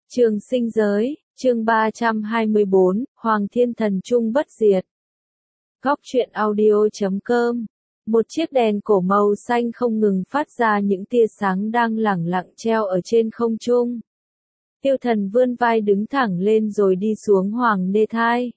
Trường sinh giới, chương 324, Hoàng Thiên Thần Trung bất diệt. Góc truyện audio.com. Một chiếc đèn cổ màu xanh không ngừng phát ra những tia sáng đang lẳng lặng treo ở trên không trung. Tiêu Thần vươn vai đứng thẳng lên rồi đi xuống Hoàng Nê Thai.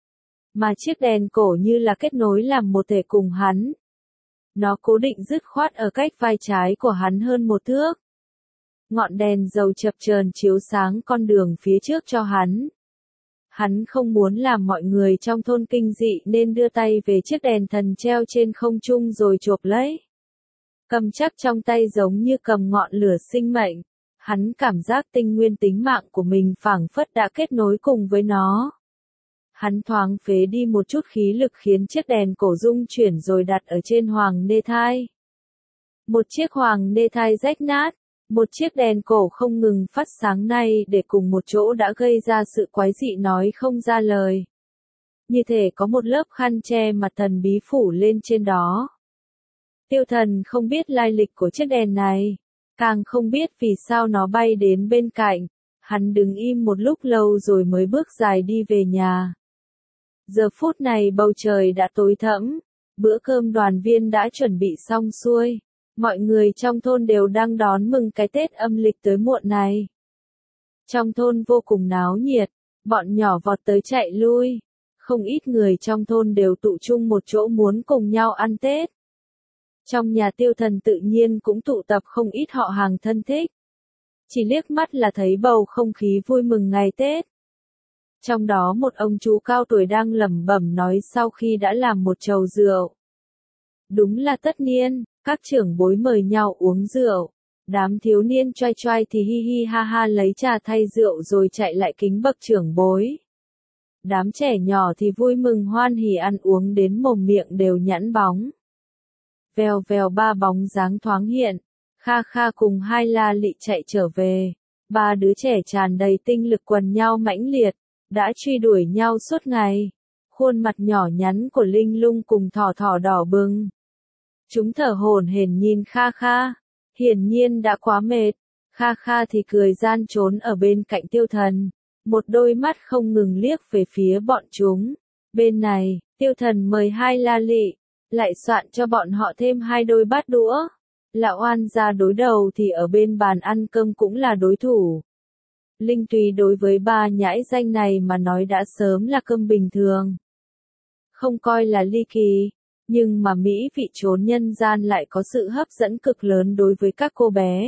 Mà chiếc đèn cổ như là kết nối làm một thể cùng hắn. Nó cố định dứt khoát ở cách vai trái của hắn hơn một thước. Ngọn đèn dầu chập chờn chiếu sáng con đường phía trước cho hắn. Hắn không muốn làm mọi người trong thôn kinh dị nên đưa tay về chiếc đèn thần treo trên không trung rồi chộp lấy. Cầm chắc trong tay giống như cầm ngọn lửa sinh mệnh. Hắn cảm giác tinh nguyên tính mạng của mình phảng phất đã kết nối cùng với nó. Hắn thoáng phế đi một chút khí lực khiến chiếc đèn cổ rung chuyển rồi đặt ở trên Hoàng Nê Thai. Một chiếc Hoàng Nê Thai rách nát. Một chiếc đèn cổ không ngừng phát sáng này để cùng một chỗ đã gây ra sự quái dị nói không ra lời. Như thể có một lớp khăn che mặt thần bí phủ lên trên đó. Tiêu Thần không biết lai lịch của chiếc đèn này, càng không biết vì sao nó bay đến bên cạnh. Hắn đứng im một lúc lâu rồi mới bước dài đi về nhà. Giờ phút này bầu trời đã tối thẫm, bữa cơm đoàn viên đã chuẩn bị xong xuôi. Mọi người trong thôn đều đang đón mừng cái Tết âm lịch tới muộn này. Trong thôn vô cùng náo nhiệt, bọn nhỏ vọt tới chạy lui. Không ít người trong thôn đều tụ chung một chỗ muốn cùng nhau ăn Tết. Trong nhà Tiêu Thần tự nhiên cũng tụ tập không ít họ hàng thân thích. Chỉ liếc mắt là thấy bầu không khí vui mừng ngày Tết. Trong đó một ông chú cao tuổi đang lẩm bẩm nói sau khi đã làm một chầu rượu. Đúng là tất niên. Các trưởng bối mời nhau uống rượu, đám thiếu niên choai choai thì hi hi ha ha lấy trà thay rượu rồi chạy lại kính bậc trưởng bối. Đám trẻ nhỏ thì vui mừng hoan hỉ ăn uống đến mồm miệng đều nhẵn bóng. Vèo vèo ba bóng dáng thoáng hiện, Kha Kha cùng hai La Lị chạy trở về. Ba đứa trẻ tràn đầy tinh lực quần nhau mãnh liệt, đã truy đuổi nhau suốt ngày. Khuôn mặt nhỏ nhắn của Linh Lung cùng Thỏ Thỏ đỏ bừng. Chúng thở hổn hển nhìn Kha Kha, hiển nhiên đã quá mệt. Kha Kha thì cười gian trốn ở bên cạnh Tiêu Thần, một đôi mắt không ngừng liếc về phía bọn chúng. Bên này, Tiêu Thần mời hai La Lị, lại soạn cho bọn họ thêm hai đôi bát đũa. Lão Oan ra đối đầu thì ở bên bàn ăn cơm cũng là đối thủ. Linh Tùy đối với ba nhãi danh này mà nói đã sớm là cơm bình thường. Không coi là ly kỳ. Nhưng mà mỹ vị chốn nhân gian lại có sự hấp dẫn cực lớn đối với các cô bé.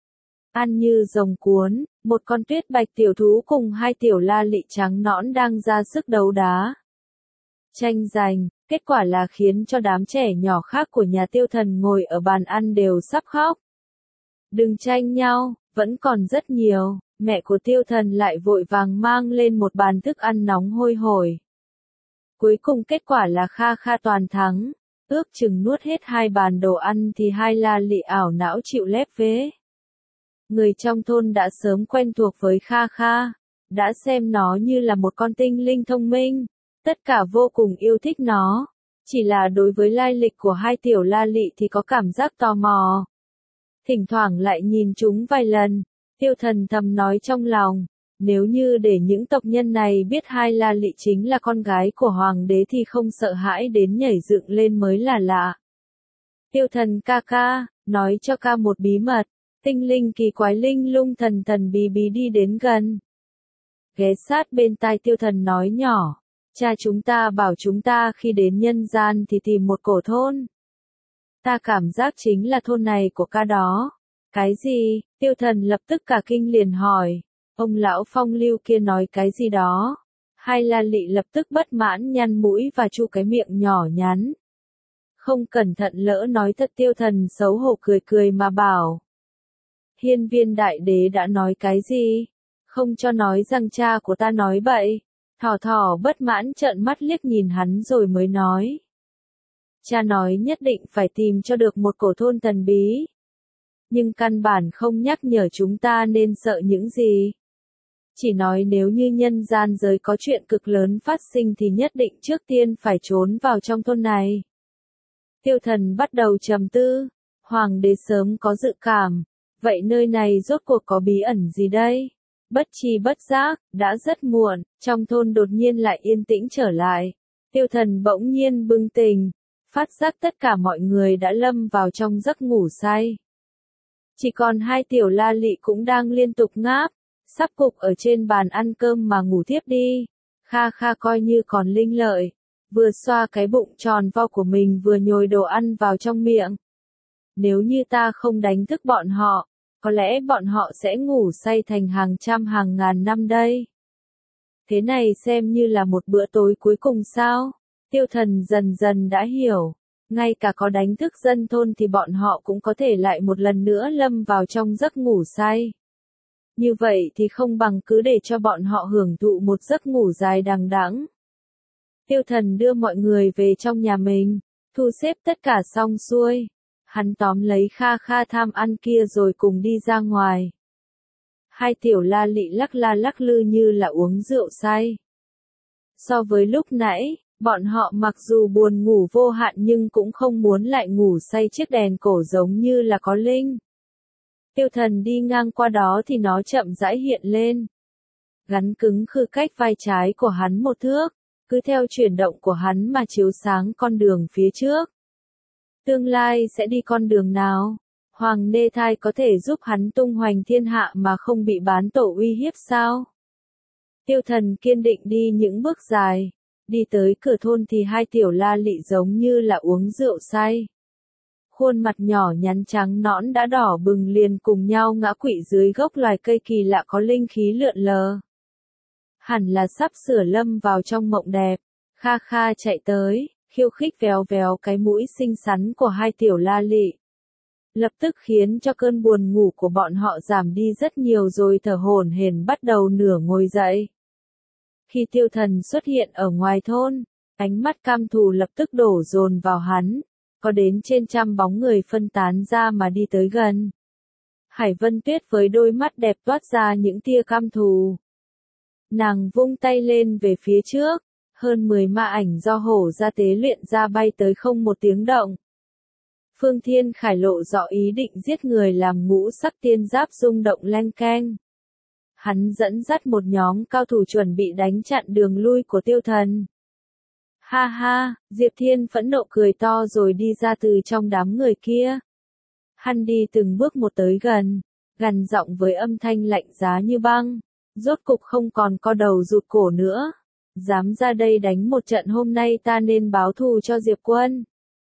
Ăn như rồng cuốn, một con tuyết bạch tiểu thú cùng hai tiểu La Lị trắng nõn đang ra sức đấu đá. Tranh giành, kết quả là khiến cho đám trẻ nhỏ khác của nhà Tiêu Thần ngồi ở bàn ăn đều sắp khóc. Đừng tranh nhau, vẫn còn rất nhiều, mẹ của Tiêu Thần lại vội vàng mang lên một bàn thức ăn nóng hôi hổi. Cuối cùng kết quả là Kha Kha toàn thắng, ước chừng nuốt hết hai bàn đồ ăn thì hai La Lị ảo não chịu lép vế. Người trong thôn đã sớm quen thuộc với Kha Kha, đã xem nó như là một con tinh linh thông minh, tất cả vô cùng yêu thích nó, chỉ là đối với lai lịch của hai tiểu La Lị thì có cảm giác tò mò. Thỉnh thoảng lại nhìn chúng vài lần, Tiêu Thần thầm nói trong lòng. Nếu như để những tộc nhân này biết hai La Lị chính là con gái của hoàng đế thì không sợ hãi đến nhảy dựng lên mới là lạ. Tiêu Thần ca ca, nói cho ca một bí mật, tinh linh kỳ quái Linh Lung thần thần bí bí đi đến gần. Ghé sát bên tai Tiêu Thần nói nhỏ, cha chúng ta bảo chúng ta khi đến nhân gian thì tìm một cổ thôn. Ta cảm giác chính là thôn này của ca đó. Cái gì? Tiêu Thần lập tức cả kinh liền hỏi. Ông lão phong lưu kia nói cái gì đó. Hai La Lị lập tức bất mãn nhăn mũi và chu cái miệng nhỏ nhắn. Không cẩn thận lỡ nói thật. Tiêu Thần xấu hổ cười cười mà bảo. Hiên Viên đại đế đã nói cái gì? Không cho nói rằng cha của ta nói bậy. Thỏ Thỏ bất mãn trợn mắt liếc nhìn hắn rồi mới nói. Cha nói nhất định phải tìm cho được một cổ thôn thần bí. Nhưng căn bản không nhắc nhở chúng ta nên sợ những gì. Chỉ nói nếu như nhân gian giới có chuyện cực lớn phát sinh thì nhất định trước tiên phải trốn vào trong thôn này. Tiêu Thần bắt đầu trầm tư, hoàng đế sớm có dự cảm, vậy nơi này rốt cuộc có bí ẩn gì đây? Bất tri bất giác, đã rất muộn, trong thôn đột nhiên lại yên tĩnh trở lại. Tiêu Thần bỗng nhiên bừng tỉnh, phát giác tất cả mọi người đã lâm vào trong giấc ngủ say. Chỉ còn hai tiểu la lị cũng đang liên tục ngáp, sắp gục ở trên bàn ăn cơm mà ngủ thiếp đi. Kha Kha coi như còn linh lợi, vừa xoa cái bụng tròn vo của mình vừa nhồi đồ ăn vào trong miệng. Nếu như ta không đánh thức bọn họ, có lẽ bọn họ sẽ ngủ say thành hàng trăm hàng ngàn năm đây. Thế này xem như là một bữa tối cuối cùng sao? Tiêu Thần dần dần đã hiểu, ngay cả có đánh thức dân thôn thì bọn họ cũng có thể lại một lần nữa lâm vào trong giấc ngủ say. Như vậy thì không bằng cứ để cho bọn họ hưởng thụ một giấc ngủ dài đằng đẵng. Tiêu Thần đưa mọi người về trong nhà mình, thu xếp tất cả xong xuôi. Hắn tóm lấy Kha Kha tham ăn kia rồi cùng đi ra ngoài. Hai tiểu la lị la lắc lư như là uống rượu say. So với lúc nãy, bọn họ mặc dù buồn ngủ vô hạn nhưng cũng không muốn lại ngủ say chiếc đèn cổ giống như là có linh. Tiêu Thần đi ngang qua đó thì nó chậm rãi hiện lên. Gắn cứng khư cách vai trái của hắn một thước, cứ theo chuyển động của hắn mà chiếu sáng con đường phía trước. Tương lai sẽ đi con đường nào? Hoàng Nê Thai có thể giúp hắn tung hoành thiên hạ mà không bị bán tổ uy hiếp sao? Tiêu Thần kiên định đi những bước dài, đi tới cửa thôn thì hai tiểu la lị giống như là uống rượu say. Khuôn mặt nhỏ nhắn trắng nõn đã đỏ bừng liền cùng nhau ngã quỵ dưới gốc loài cây kỳ lạ có linh khí lượn lờ. Hẳn là sắp sửa lâm vào trong mộng đẹp. Kha Kha chạy tới, khiêu khích véo véo cái mũi xinh xắn của hai tiểu la lị. Lập tức khiến cho cơn buồn ngủ của bọn họ giảm đi rất nhiều rồi thở hổn hển bắt đầu nửa ngồi dậy. Khi Tiêu Thần xuất hiện ở ngoài thôn, ánh mắt cam thù lập tức đổ dồn vào hắn, có đến trên trăm bóng người phân tán ra mà đi tới gần. Hải Vân Tuyết với đôi mắt đẹp toát ra những tia cam thù. Nàng vung tay lên về phía trước, hơn 10 ma ảnh do hổ ra tế luyện ra bay tới không một tiếng động. Phương Thiên Khải lộ rõ ý định giết người làm ngũ sắc tiên giáp rung động leng keng. Hắn dẫn dắt một nhóm cao thủ chuẩn bị đánh chặn đường lui của Tiêu Thần. Ha ha, Diệp Thiên phẫn nộ cười to rồi đi ra từ trong đám người kia. Hắn đi từng bước một tới gần, gằn giọng với âm thanh lạnh giá như băng, rốt cục không còn co đầu rụt cổ nữa. Dám ra đây đánh một trận hôm nay ta nên báo thù cho Diệp Quân.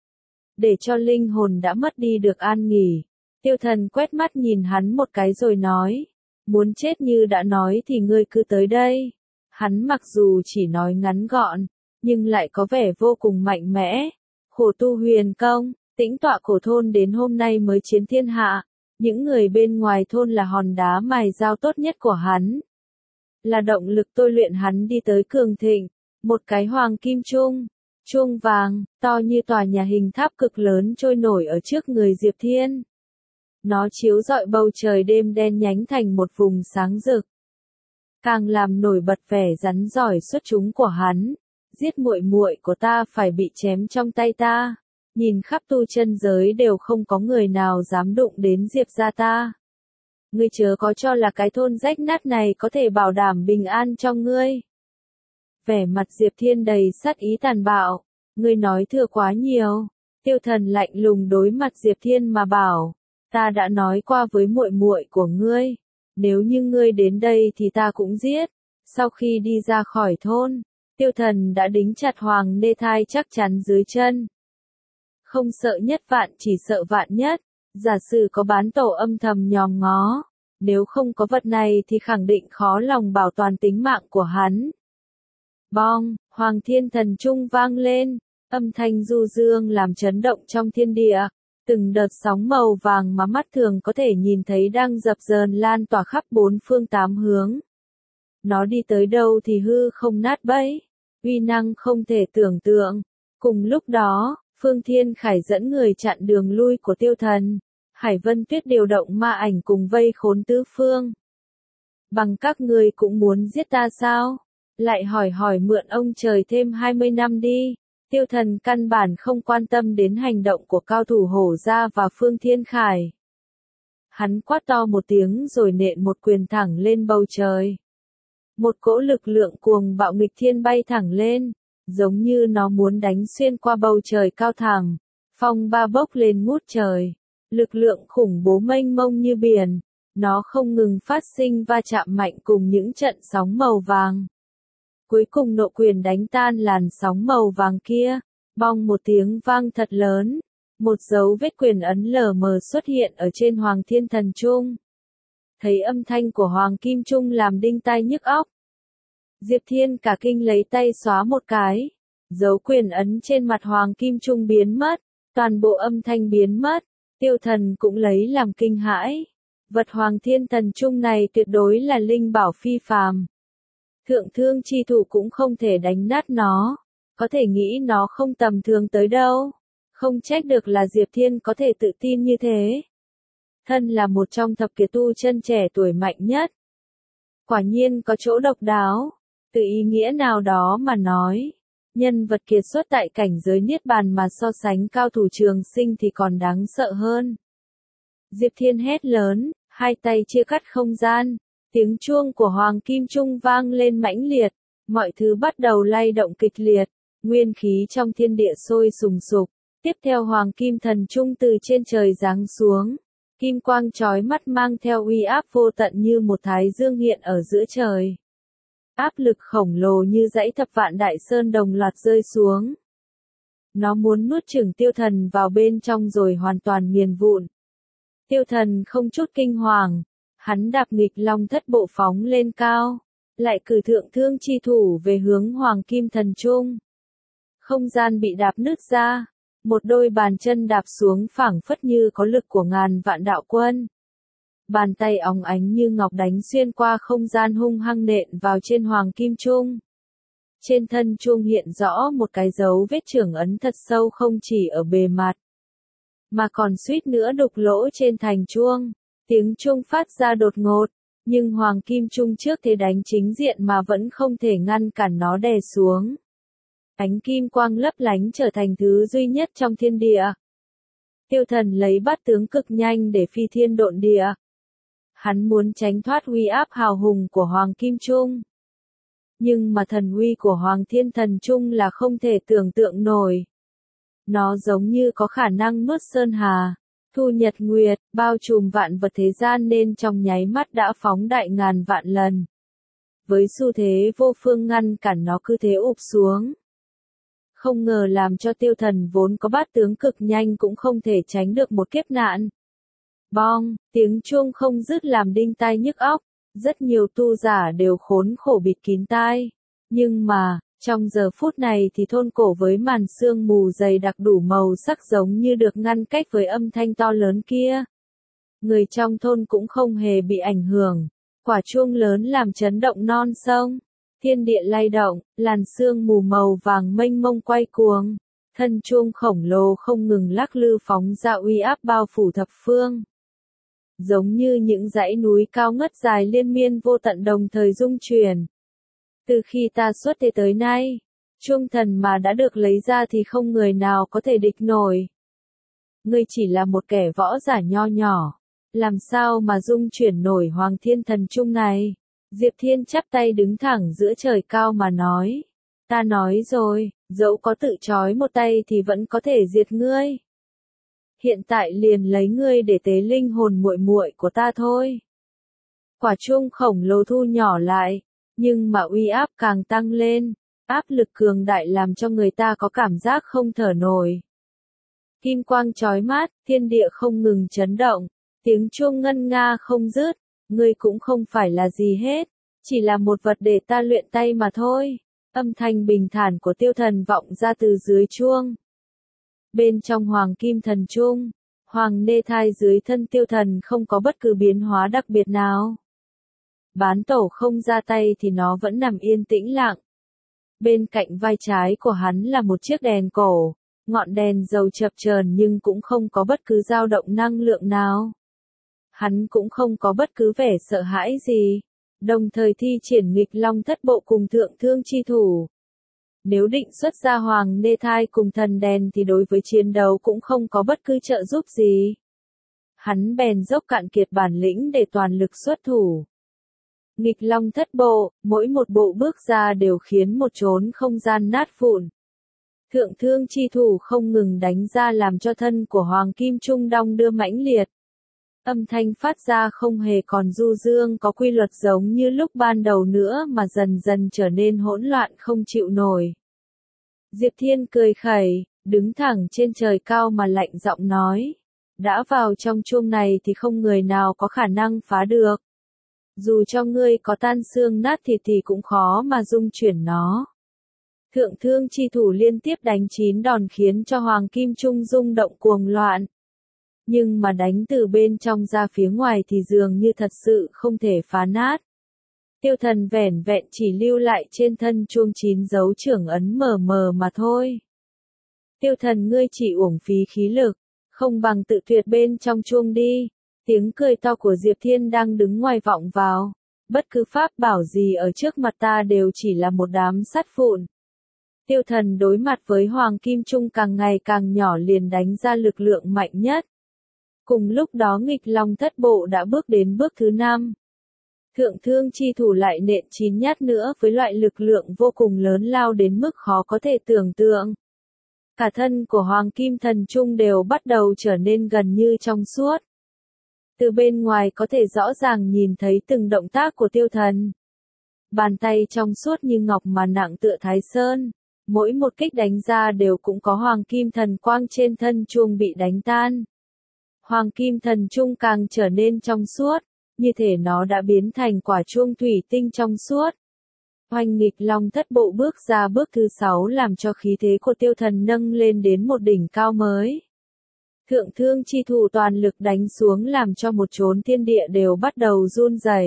Để cho linh hồn đã mất đi được an nghỉ. Tiêu Thần quét mắt nhìn hắn một cái rồi nói. Muốn chết như đã nói thì ngươi cứ tới đây. Hắn mặc dù chỉ nói ngắn gọn, nhưng lại có vẻ vô cùng mạnh mẽ. Khổ tu huyền công, tĩnh tọa cổ thôn đến hôm nay mới chiến thiên hạ. Những người bên ngoài thôn là hòn đá mài dao tốt nhất của hắn. Là động lực tôi luyện hắn đi tới cường thịnh. Một cái hoàng kim chuông vàng, to như tòa nhà hình tháp cực lớn trôi nổi ở trước người Diệp Thiên. Nó chiếu rọi bầu trời đêm đen nhánh thành một vùng sáng rực. Càng làm nổi bật vẻ rắn giỏi xuất chúng của hắn. Giết muội muội của ta phải bị chém trong tay ta. Nhìn khắp tu chân giới đều không có người nào dám đụng đến Diệp gia ta. Ngươi chớ có cho là cái thôn rách nát này có thể bảo đảm bình an cho ngươi. Vẻ mặt Diệp Thiên đầy sát ý tàn bạo. Ngươi nói thừa quá nhiều. Tiêu Thần lạnh lùng đối mặt Diệp Thiên mà bảo. Ta đã nói qua với muội muội của ngươi. Nếu như ngươi đến đây thì ta cũng giết. Sau khi đi ra khỏi thôn, Tiêu Thần đã đính chặt Hoàng Nê Thai chắc chắn dưới chân. Không sợ nhất vạn chỉ sợ vạn nhất. Giả sử có bán tổ âm thầm nhòm ngó. Nếu không có vật này thì khẳng định khó lòng bảo toàn tính mạng của hắn. Bong, Hoàng Thiên Thần Trung vang lên. Âm thanh du dương làm chấn động trong thiên địa. Từng đợt sóng màu vàng mà mắt thường có thể nhìn thấy đang dập dờn lan tỏa khắp bốn phương tám hướng. Nó đi tới đâu thì hư không nát bấy. Uy năng không thể tưởng tượng. Cùng lúc đó, Phương Thiên Khải dẫn người chặn đường lui của Tiêu Thần. Hải Vân Tuyết điều động ma ảnh cùng vây khốn tứ phương. Bằng các ngươi cũng muốn giết ta sao? Lại hỏi mượn ông trời thêm 20 năm đi. Tiêu Thần căn bản không quan tâm đến hành động của cao thủ Hổ Gia và Phương Thiên Khải. Hắn quát to một tiếng rồi nện một quyền thẳng lên bầu trời. Một cỗ lực lượng cuồng bạo nghịch thiên bay thẳng lên, giống như nó muốn đánh xuyên qua bầu trời cao thẳng. Phong ba bốc lên ngút trời. Lực lượng khủng bố mênh mông như biển. Nó không ngừng phát sinh va chạm mạnh cùng những trận sóng màu vàng. Cuối cùng nộ quyền đánh tan làn sóng màu vàng kia. Bong một tiếng vang thật lớn. Một dấu vết quyền ấn lờ mờ xuất hiện ở trên Hoàng Thiên Thần Trung. Thấy âm thanh của Hoàng Kim Trung làm đinh tai nhức óc. Diệp Thiên cả kinh lấy tay xóa một cái. Dấu quyền ấn trên mặt Hoàng Kim Trung biến mất. Toàn bộ âm thanh biến mất. Tiêu Thần cũng lấy làm kinh hãi. Vật Hoàng Thiên Thần Trung này tuyệt đối là linh bảo phi phàm. Thượng thương chi thủ cũng không thể đánh nát nó. Có thể nghĩ nó không tầm thường tới đâu. Không trách được là Diệp Thiên có thể tự tin như thế. Thân là một trong thập kiệt tu chân trẻ tuổi mạnh nhất. Quả nhiên có chỗ độc đáo. Từ ý nghĩa nào đó mà nói. Nhân vật kiệt xuất tại cảnh giới niết bàn mà so sánh cao thủ trường sinh thì còn đáng sợ hơn. Diệp Thiên hét lớn, hai tay chia cắt không gian. Tiếng chuông của Hoàng Kim Trung vang lên mãnh liệt. Mọi thứ bắt đầu lay động kịch liệt. Nguyên khí trong thiên địa sôi sùng sục. Tiếp theo Hoàng Kim Thần Trung từ trên trời giáng xuống. Kim quang chói mắt mang theo uy áp vô tận như một thái dương hiện ở giữa trời. Áp lực khổng lồ như dãy thập vạn đại sơn đồng loạt rơi xuống. Nó muốn nuốt chửng Tiêu Thần vào bên trong rồi hoàn toàn nghiền vụn. Tiêu Thần không chút kinh hoàng. Hắn đạp nghịch long thất bộ phóng lên cao. Lại cử thượng thương chi thủ về hướng Hoàng Kim Thần Trung. Không gian bị đạp nứt ra. Một đôi bàn chân đạp xuống phảng phất như có lực của ngàn vạn đạo quân. Bàn tay óng ánh như ngọc đánh xuyên qua không gian hung hăng nện vào trên Hoàng Kim Trung. Trên thân chuông hiện rõ một cái dấu vết chưởng ấn thật sâu không chỉ ở bề mặt, mà còn suýt nữa đục lỗ trên thành chuông. Tiếng chuông phát ra đột ngột, nhưng Hoàng Kim Trung trước thế đánh chính diện mà vẫn không thể ngăn cản nó đè xuống. Ánh kim quang lấp lánh trở thành thứ duy nhất trong thiên địa. Tiêu Thần lấy bát tướng cực nhanh để phi thiên độn địa. Hắn muốn tránh thoát uy áp hào hùng của Hoàng Kim Trung. Nhưng mà thần uy của Hoàng Thiên Thần Trung là không thể tưởng tượng nổi. Nó giống như có khả năng nuốt sơn hà, thu nhật nguyệt, bao trùm vạn vật thế gian nên trong nháy mắt đã phóng đại ngàn vạn lần. Với xu thế vô phương ngăn cản nó cứ thế ụp xuống. Không ngờ làm cho Tiêu Thần vốn có bát tướng cực nhanh cũng không thể tránh được một kiếp nạn. Bong, tiếng chuông không dứt làm đinh tai nhức óc. Rất nhiều tu giả đều khốn khổ bịt kín tai. Nhưng mà, trong giờ phút này thì thôn cổ với màn sương mù dày đặc đủ màu sắc giống như được ngăn cách với âm thanh to lớn kia. Người trong thôn cũng không hề bị ảnh hưởng. Quả chuông lớn làm chấn động non sông. Thiên địa lay động, làn sương mù màu vàng mênh mông quay cuồng. Thân chuông khổng lồ không ngừng lắc lư phóng ra uy áp bao phủ thập phương. Giống như những dãy núi cao ngất dài liên miên vô tận đồng thời rung chuyển. Từ khi ta xuất thế tới nay, chuông thần mà đã được lấy ra thì không người nào có thể địch nổi. Ngươi chỉ là một kẻ võ giả nho nhỏ, làm sao mà rung chuyển nổi Hoàng Thiên Thần Trung này? Diệp Thiên chắp tay đứng thẳng giữa trời cao mà nói. Ta nói rồi, dẫu có tự trói một tay thì vẫn có thể diệt ngươi. Hiện tại liền lấy ngươi để tế linh hồn muội muội của ta thôi. Quả chuông khổng lồ thu nhỏ lại, nhưng mà uy áp càng tăng lên, áp lực cường đại làm cho người ta có cảm giác không thở nổi. Kim quang chói mắt, thiên địa không ngừng chấn động, tiếng chuông ngân nga không dứt, ngươi cũng không phải là gì hết, chỉ là một vật để ta luyện tay mà thôi. Âm thanh bình thản của Tiêu Thần vọng ra từ dưới chuông. Bên trong Hoàng Kim Thần Trung, Hoàng Nê Thai dưới thân Tiêu Thần không có bất cứ biến hóa đặc biệt nào. Bán tổ không ra tay thì nó vẫn nằm yên tĩnh lặng. Bên cạnh vai trái của hắn là một chiếc đèn cổ, ngọn đèn dầu chập chờn nhưng cũng không có bất cứ dao động năng lượng nào. Hắn cũng không có bất cứ vẻ sợ hãi gì, đồng thời thi triển nghịch long thất bộ cùng thượng thương chi thủ. Nếu định xuất ra Hoàng Nê Thai cùng thần đèn thì đối với chiến đấu cũng không có bất cứ trợ giúp gì. hắn bèn dốc cạn kiệt bản lĩnh để toàn lực xuất thủ. Nghịch long thất bộ, mỗi một bộ bước ra đều khiến một chốn không gian nát vụn. Thượng thương chi thủ không ngừng đánh ra làm cho thân của Hoàng Kim Trung đong đưa mãnh liệt. Âm thanh phát ra không hề còn du dương có quy luật giống như lúc ban đầu nữa mà dần dần trở nên hỗn loạn không chịu nổi. Diệp Thiên cười khẩy, đứng thẳng trên trời cao mà lạnh giọng nói. Đã vào trong chuông này thì không người nào có khả năng phá được. Dù cho ngươi có tan xương nát thịt thì cũng khó mà dung chuyển nó. Thượng thương chi thủ liên tiếp đánh 9 đòn khiến cho Hoàng Kim Trung rung động cuồng loạn. Nhưng mà đánh từ bên trong ra phía ngoài thì dường như thật sự không thể phá nát. Tiêu Thần vẻn vẹn chỉ lưu lại trên thân chuông 9 dấu trưởng ấn mờ mờ mà thôi. Tiêu Thần ngươi chỉ uổng phí khí lực, không bằng tự tuyệt bên trong chuông đi. Tiếng cười to của Diệp Thiên đang đứng ngoài vọng vào. Bất cứ pháp bảo gì ở trước mặt ta đều chỉ là một đám sắt vụn. Tiêu Thần đối mặt với Hoàng Kim Trung càng ngày càng nhỏ liền đánh ra lực lượng mạnh nhất. Cùng lúc đó nghịch long thất bộ đã bước đến bước thứ 5. Thượng thương chi thủ lại nện 9 nhát nữa với loại lực lượng vô cùng lớn lao đến mức khó có thể tưởng tượng. Cả thân của Hoàng Kim Thần Trung đều bắt đầu trở nên gần như trong suốt. Từ bên ngoài có thể rõ ràng nhìn thấy từng động tác của Tiêu Thần. Bàn tay trong suốt như ngọc mà nặng tựa Thái Sơn. Mỗi một kích đánh ra đều cũng có Hoàng Kim Thần Quang trên thân chuông bị đánh tan. Hoàng Kim Thần Trung càng trở nên trong suốt, như thể nó đã biến thành quả chuông thủy tinh trong suốt. Oanh nghịch long thất bộ bước ra bước thứ 6 làm cho khí thế của Tiêu Thần nâng lên đến một đỉnh cao mới. Thượng thương chi thủ toàn lực đánh xuống làm cho một chốn thiên địa đều bắt đầu run rẩy.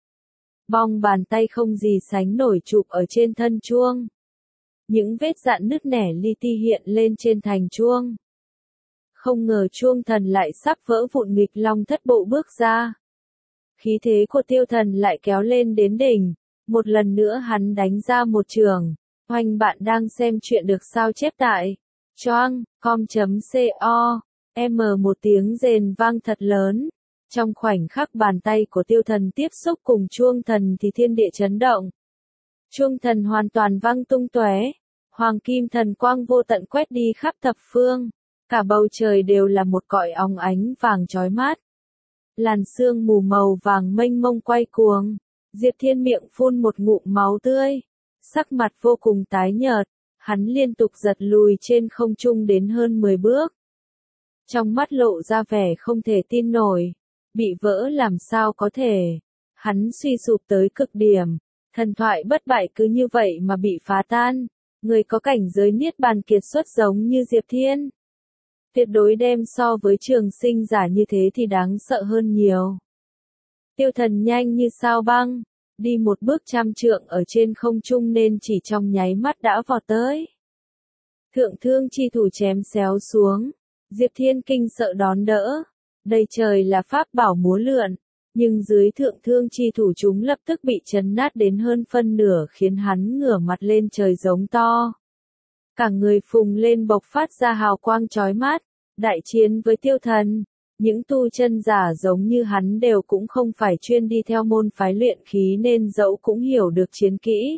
Bong bàn tay không gì sánh nổi chụp ở trên thân chuông. Những vết rạn nứt nẻ li ti hiện lên trên thành chuông. Không ngờ chuông thần lại sắp vỡ vụn, nghịch long thất bộ bước ra. Khí thế của Tiêu Thần lại kéo lên đến đỉnh. Một lần nữa hắn đánh ra một trường. Hoành bạn đang xem chuyện được sao chép tại choang.com.co. Một tiếng rền vang thật lớn. Trong khoảnh khắc bàn tay của Tiêu Thần tiếp xúc cùng chuông thần thì thiên địa chấn động. Chuông thần hoàn toàn văng tung tóe. Hoàng Kim Thần Quang vô tận quét đi khắp thập phương. Cả bầu trời đều là một cõi óng ánh vàng chói mắt. Làn sương mù màu vàng mênh mông quay cuồng. Diệp Thiên miệng phun một ngụm máu tươi. Sắc mặt vô cùng tái nhợt. Hắn liên tục giật lùi trên không trung đến hơn 10 bước. Trong mắt lộ ra vẻ không thể tin nổi. Bị vỡ làm sao có thể. Hắn suy sụp tới cực điểm. Thần thoại bất bại cứ như vậy mà bị phá tan. Người có cảnh giới niết bàn kiệt xuất giống như Diệp Thiên. Tuyệt đối đem so với trường sinh giả như thế thì đáng sợ hơn nhiều. Tiêu Thần nhanh như sao băng. Đi một bước 100 trượng ở trên không trung nên chỉ trong nháy mắt đã vọt tới. Thượng thương chi thủ chém xéo xuống. Diệp Thiên kinh sợ đón đỡ. Đây trời là pháp bảo múa lượn. Nhưng dưới thượng thương chi thủ chúng lập tức bị chấn nát đến hơn phân nửa khiến hắn ngửa mặt lên trời giống to. Cả người phùng lên bộc phát ra hào quang chói mắt. Đại chiến với Tiêu Thần. Những tu chân giả giống như hắn đều cũng không phải chuyên đi theo môn phái luyện khí nên dẫu cũng hiểu được chiến kỹ.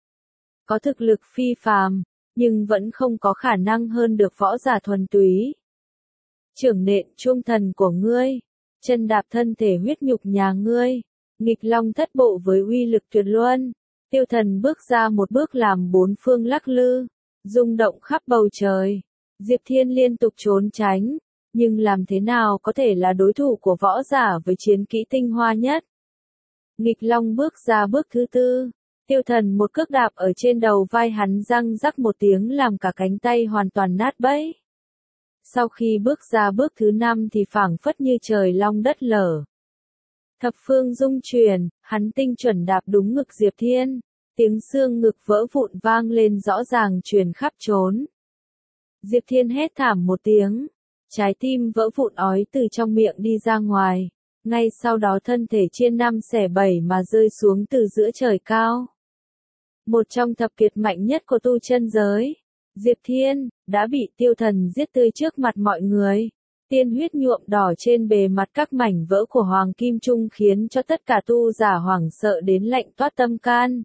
Có thực lực phi phàm, nhưng vẫn không có khả năng hơn được võ giả thuần túy. Trưởng nện chuông thần của ngươi, chân đạp thân thể huyết nhục nhà ngươi, nghịch long thất bộ với uy lực tuyệt luân. Tiêu Thần bước ra một bước làm bốn phương lắc lư, rung động khắp bầu trời. Diệp Thiên liên tục trốn tránh. Nhưng làm thế nào có thể là đối thủ của võ giả với chiến kỹ tinh hoa nhất? Nghịch long bước ra bước thứ 4. Tiêu Thần một cước đạp ở trên đầu vai hắn răng rắc một tiếng làm cả cánh tay hoàn toàn nát bấy. Sau khi bước ra bước thứ 5 thì phảng phất như trời long đất lở. Thập phương rung chuyển, hắn tinh chuẩn đạp đúng ngực Diệp Thiên. Tiếng xương ngực vỡ vụn vang lên rõ ràng truyền khắp chốn. Diệp Thiên hét thảm một tiếng. Trái tim vỡ vụn ói từ trong miệng đi ra ngoài. Ngay sau đó thân thể chia 5 xẻ 7 mà rơi xuống từ giữa trời cao. Một trong thập kiệt mạnh nhất của tu chân giới. Diệp Thiên, đã bị Tiêu Thần giết tươi trước mặt mọi người. Tiên huyết nhuộm đỏ trên bề mặt các mảnh vỡ của Hoàng Kim Trung khiến cho tất cả tu giả hoảng sợ đến lạnh toát tâm can.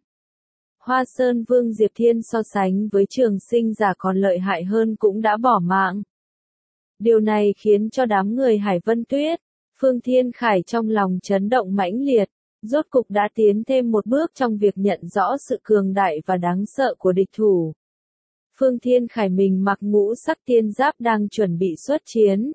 Hoa Sơn Vương Diệp Thiên so sánh với trường sinh giả còn lợi hại hơn cũng đã bỏ mạng. Điều này khiến cho đám người Hải Vân Tuyết, Phương Thiên Khải trong lòng chấn động mãnh liệt, rốt cục đã tiến thêm một bước trong việc nhận rõ sự cường đại và đáng sợ của địch thủ. Phương Thiên Khải mình mặc ngũ sắc tiên giáp đang chuẩn bị xuất chiến.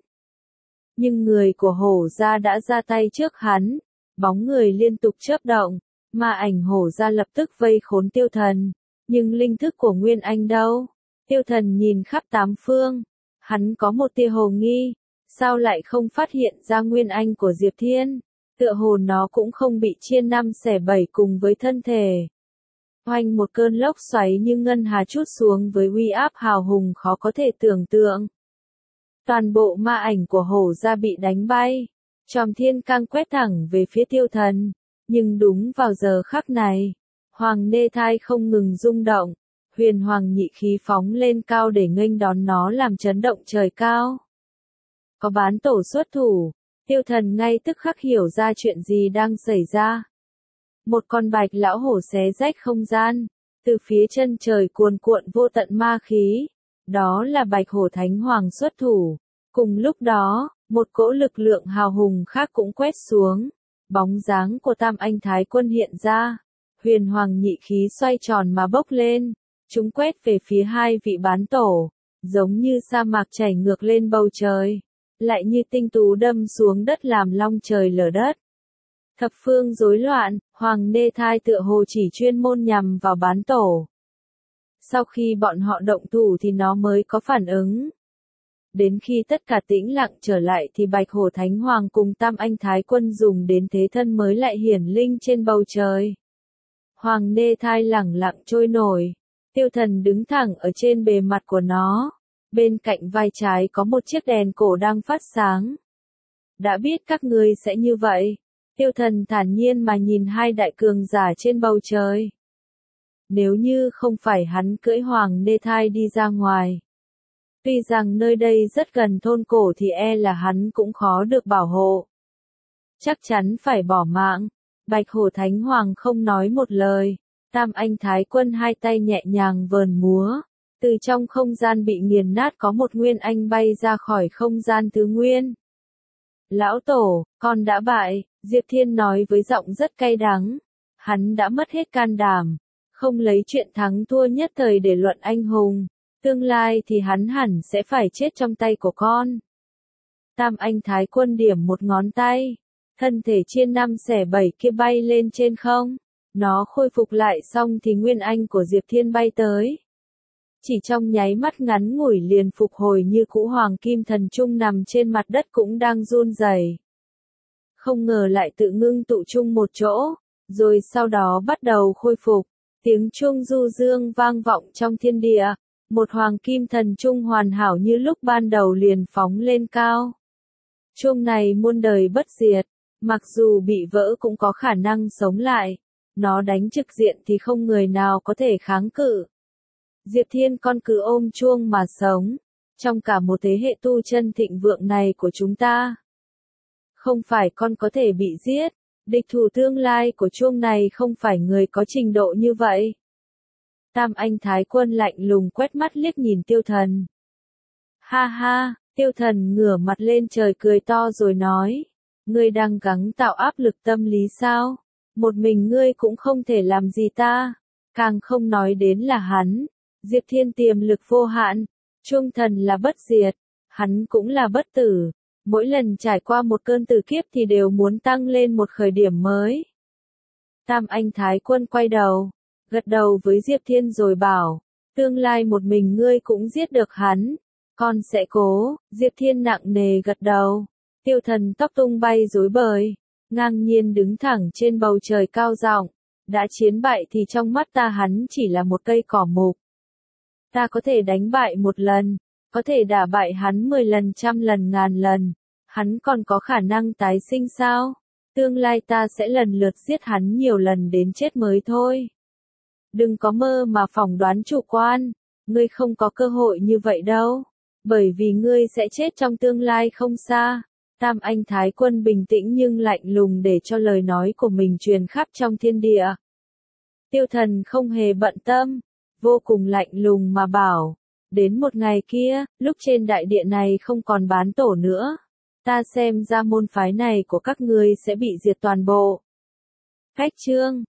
Nhưng người của hổ gia đã ra tay trước hắn, bóng người liên tục chớp động, ma ảnh hổ gia lập tức vây khốn Tiêu Thần. Nhưng linh thức của Nguyên Anh đâu? Tiêu Thần nhìn khắp tám phương, hắn có một tia hồ nghi, sao lại không phát hiện ra Nguyên Anh của Diệp Thiên? Tựa hồ nó cũng không bị chia năm xẻ bảy cùng với thân thể. Oanh, một cơn lốc xoáy như ngân hà trút xuống với uy áp hào hùng khó có thể tưởng tượng. Toàn bộ ma ảnh của hổ gia bị đánh bay, chòm thiên cang quét thẳng về phía Tiêu Thần. Nhưng đúng vào giờ khắc này, Hoàng Nê Thai không ngừng rung động, huyền hoàng nhị khí phóng lên cao để nghênh đón nó làm chấn động trời cao. Có bán tổ xuất thủ, Tiêu Thần ngay tức khắc hiểu ra chuyện gì đang xảy ra. Một con bạch lão hổ xé rách không gian, từ phía chân trời cuồn cuộn vô tận ma khí. Đó là bạch hổ thánh hoàng xuất thủ. Cùng lúc đó, một cỗ lực lượng hào hùng khác cũng quét xuống. Bóng dáng của Tam Anh Thái Quân hiện ra. Huyền hoàng nhị khí xoay tròn mà bốc lên. Chúng quét về phía hai vị bán tổ. Giống như sa mạc chảy ngược lên bầu trời. Lại như tinh tú đâm xuống đất làm long trời lở đất. Thập phương rối loạn, Hoàng Nê Thai tựa hồ chỉ chuyên môn nhằm vào bán tổ. Sau khi bọn họ động thủ thì nó mới có phản ứng. Đến khi tất cả tĩnh lặng trở lại thì Bạch Hổ Thánh Hoàng cùng Tam Anh Thái Quân dùng đến thế thân mới lại hiển linh trên bầu trời. Hoàng Nê Thai lẳng lặng trôi nổi. Tiêu Thần đứng thẳng ở trên bề mặt của nó. Bên cạnh vai trái có một chiếc đèn cổ đang phát sáng. Đã biết các ngươi sẽ như vậy. Tiêu Thần thản nhiên mà nhìn hai đại cường giả trên bầu trời. Nếu như không phải hắn cưỡi Hoàng Nê Thai đi ra ngoài. Tuy rằng nơi đây rất gần thôn cổ thì e là hắn cũng khó được bảo hộ. Chắc chắn phải bỏ mạng. Bạch Hổ Thánh Hoàng không nói một lời. Tam Anh Thái Quân hai tay nhẹ nhàng vờn múa. Từ trong không gian bị nghiền nát có một Nguyên Anh bay ra khỏi không gian thứ nguyên. Lão Tổ, con đã bại, Diệp Thiên nói với giọng rất cay đắng. Hắn đã mất hết can đảm. Không lấy chuyện thắng thua nhất thời để luận anh hùng. Tương lai thì hắn hẳn sẽ phải chết trong tay của con. Tam Anh Thái Quân điểm một ngón tay. Thân thể chia năm xẻ bảy kia bay lên trên không. Nó khôi phục lại xong thì Nguyên Anh của Diệp Thiên bay tới. Chỉ trong nháy mắt ngắn ngủi liền phục hồi như cũ. Hoàng Kim Thần Trung nằm trên mặt đất cũng đang run rẩy. Không ngờ lại tự ngưng tụ chung một chỗ, rồi sau đó bắt đầu khôi phục. Tiếng chuông du dương vang vọng trong thiên địa. Một Hoàng Kim Thần Trung hoàn hảo như lúc ban đầu liền phóng lên cao. Chuông này muôn đời bất diệt, mặc dù bị vỡ cũng có khả năng sống lại. Nó đánh trực diện thì không người nào có thể kháng cự. Diệp Thiên con cứ ôm chuông mà sống. Trong cả một thế hệ tu chân thịnh vượng này của chúng ta. Không phải con có thể bị giết. Địch thủ tương lai của chuông này không phải người có trình độ như vậy. Tam Anh Thái Quân lạnh lùng quét mắt liếc nhìn Tiêu Thần. Ha ha, Tiêu Thần ngửa mặt lên trời cười to rồi nói. Ngươi đang gắng tạo áp lực tâm lý sao? Một mình ngươi cũng không thể làm gì ta. Càng không nói đến là hắn. Diệp Thiên tiềm lực vô hạn. Chuông thần là bất diệt. Hắn cũng là bất tử. Mỗi lần trải qua một cơn tử kiếp thì đều muốn tăng lên một khởi điểm mới. Tam Anh Thái Quân quay đầu, gật đầu với Diệp Thiên rồi bảo, tương lai một mình ngươi cũng giết được hắn, con sẽ cố. Diệp Thiên nặng nề gật đầu. Tiêu Thần tóc tung bay rối bời, ngang nhiên đứng thẳng trên bầu trời cao rộng. Đã chiến bại thì trong mắt ta hắn chỉ là một cây cỏ mục. Ta có thể đánh bại một lần, có thể đả bại hắn 10 lần, 100 lần, 1000 lần. Hắn còn có khả năng tái sinh sao? Tương lai ta sẽ lần lượt giết hắn nhiều lần đến chết mới thôi. Đừng có mơ mà phỏng đoán chủ quan, ngươi không có cơ hội như vậy đâu. Bởi vì ngươi sẽ chết trong tương lai không xa. Tam Anh Thái Quân bình tĩnh nhưng lạnh lùng để cho lời nói của mình truyền khắp trong thiên địa. Tiêu Thần không hề bận tâm, vô cùng lạnh lùng mà bảo, đến một ngày kia, lúc trên đại địa này không còn bán tổ nữa, ta xem ra môn phái này của các ngươi sẽ bị diệt toàn bộ. Khách chương